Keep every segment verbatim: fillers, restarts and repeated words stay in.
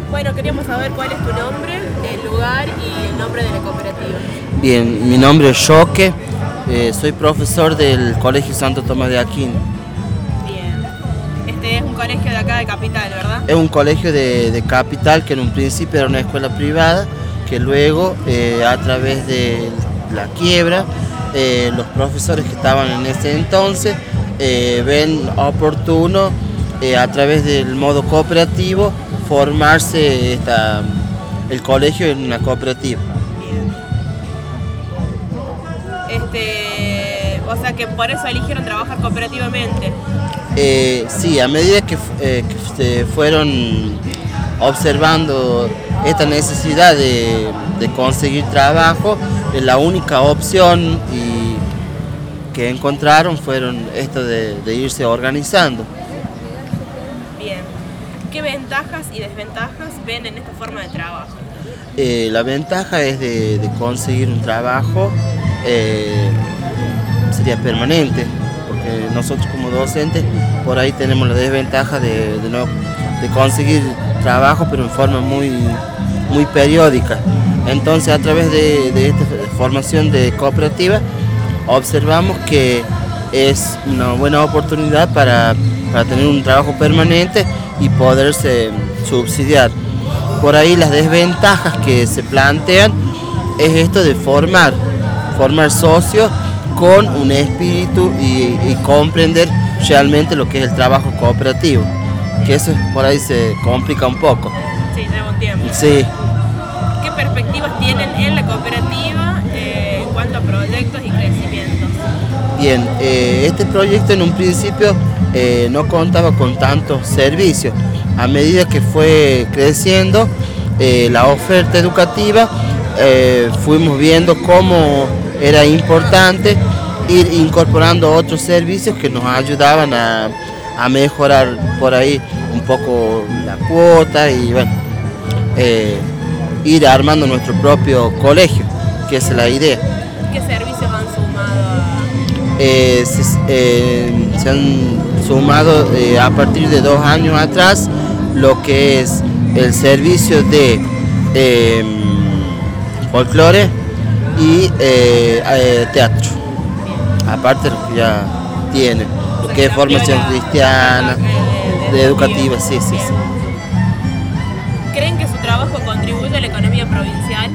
Bueno, queríamos saber cuál es tu nombre, el lugar y el nombre de la cooperativa. Bien, mi nombre es Choque, eh, soy profesor del Colegio Santo Tomás de Aquino. Bien. Este es un colegio de acá de Capital, ¿verdad? Es un colegio de, de Capital que en un principio era una escuela privada, que luego eh, a través de la quiebra, eh, los profesores que estaban en ese entonces eh, ven oportuno eh, a través del modo cooperativo formarse esta, el colegio en una cooperativa. Bien. Este, o sea que por eso eligieron trabajar cooperativamente. Eh, sí, a medida que, eh, que se fueron observando esta necesidad de, de conseguir trabajo, eh, la única opción y que encontraron fueron esto de, de irse organizando. Bien. ¿Qué ventajas y desventajas ven en esta forma de trabajo? Eh, la ventaja es de, de conseguir un trabajo, eh, sería permanente, porque nosotros como docentes por ahí tenemos la desventaja de, de, no, de conseguir trabajo, pero en forma muy, muy periódica. Entonces, a través de, de esta formación de cooperativa, observamos que es una buena oportunidad para, para tener un trabajo permanente y poderse subsidiar. Por ahí las desventajas que se plantean es esto de formar, formar socios con un espíritu y, y comprender realmente lo que es el trabajo cooperativo, que eso por ahí se complica un poco. Sí, lleva un tiempo. Sí. ¿Qué perspectivas tienen en la cooperativa eh, en cuanto a proyectos y crecimientos? Bien, eh, este proyecto en un principio eh, no contaba con tantos servicios. A medida que fue creciendo eh, la oferta educativa, eh, fuimos viendo cómo era importante ir incorporando otros servicios que nos ayudaban a, a mejorar por ahí un poco la cuota y bueno, eh, ir armando nuestro propio colegio, que es la idea. ¿Qué servicios han sumado a...? Eh, se, eh, se han sumado eh, a partir de dos años atrás lo que es el servicio de eh, folclore y eh, eh, teatro, aparte de lo que ya tiene, lo que es formación cristiana, de educativa, sí, sí, sí. ¿Creen que su trabajo contribuye a la economía provincial?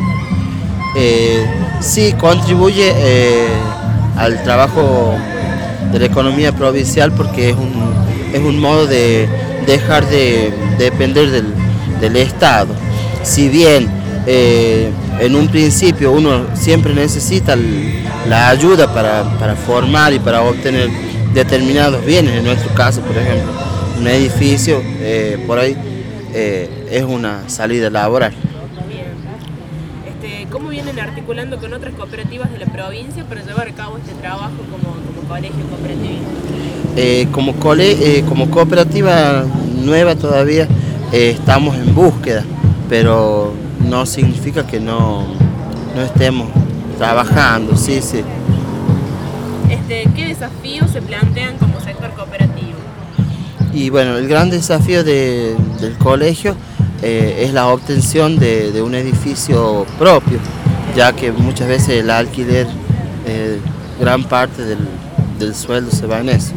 Eh, sí, contribuye eh, al trabajo de la economía provincial porque es un, es un modo de dejar de, de depender del, del Estado. Si bien eh, en un principio uno siempre necesita el, la ayuda para, para formar y para obtener determinados bienes, en nuestro caso, por ejemplo, un edificio, eh, por ahí eh, es una salida laboral. Bien. Este, ¿Cómo vienen articulando con otras cooperativas de la provincia para llevar a cabo este trabajo como, como colegio cooperativista? Eh, como, cole, eh, como cooperativa nueva todavía eh, estamos en búsqueda, pero no significa que no, no estemos trabajando, sí, sí. Este, ¿qué desafíos se plantean como sector cooperativo? Y bueno, el gran desafío de, del colegio eh, es la obtención de, de un edificio propio, ya que muchas veces el alquiler, eh, gran parte del, del sueldo se va en eso.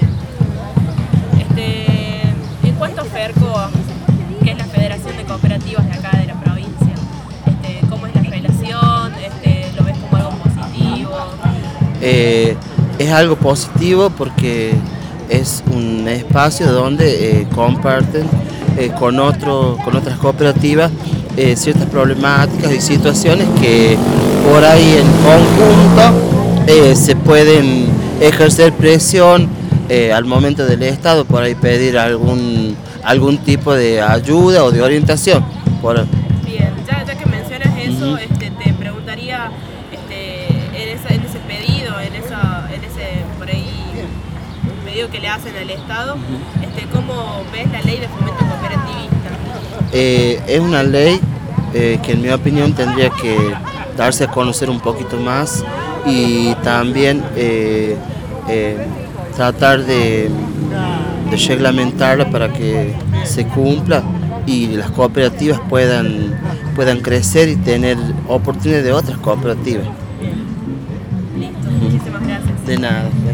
¿En cuanto a FERCO, que es la Federación de Cooperativas de acá de la provincia, este, cómo es la relación? Este, ¿Lo ves como algo positivo? Eh, es algo positivo porque es un espacio donde eh, comparten eh, con, otro, con otras cooperativas eh, ciertas problemáticas y situaciones que por ahí en conjunto eh, se pueden ejercer presión Eh, al momento del Estado, por ahí pedir algún, algún tipo de ayuda o de orientación. Por... Bien, ya, ya que mencionas eso, uh-huh. este, te preguntaría este, en, esa, en ese pedido, en, esa, en ese por ahí pedido que le hacen al Estado, uh-huh. este, ¿cómo ves la ley de fomento cooperativista? Eh, es una ley eh, que en mi opinión tendría que darse a conocer un poquito más y también eh, eh, tratar de, de reglamentarla para que se cumpla y las cooperativas puedan, puedan crecer y tener oportunidades de otras cooperativas. Listo, muchísimas gracias. De nada.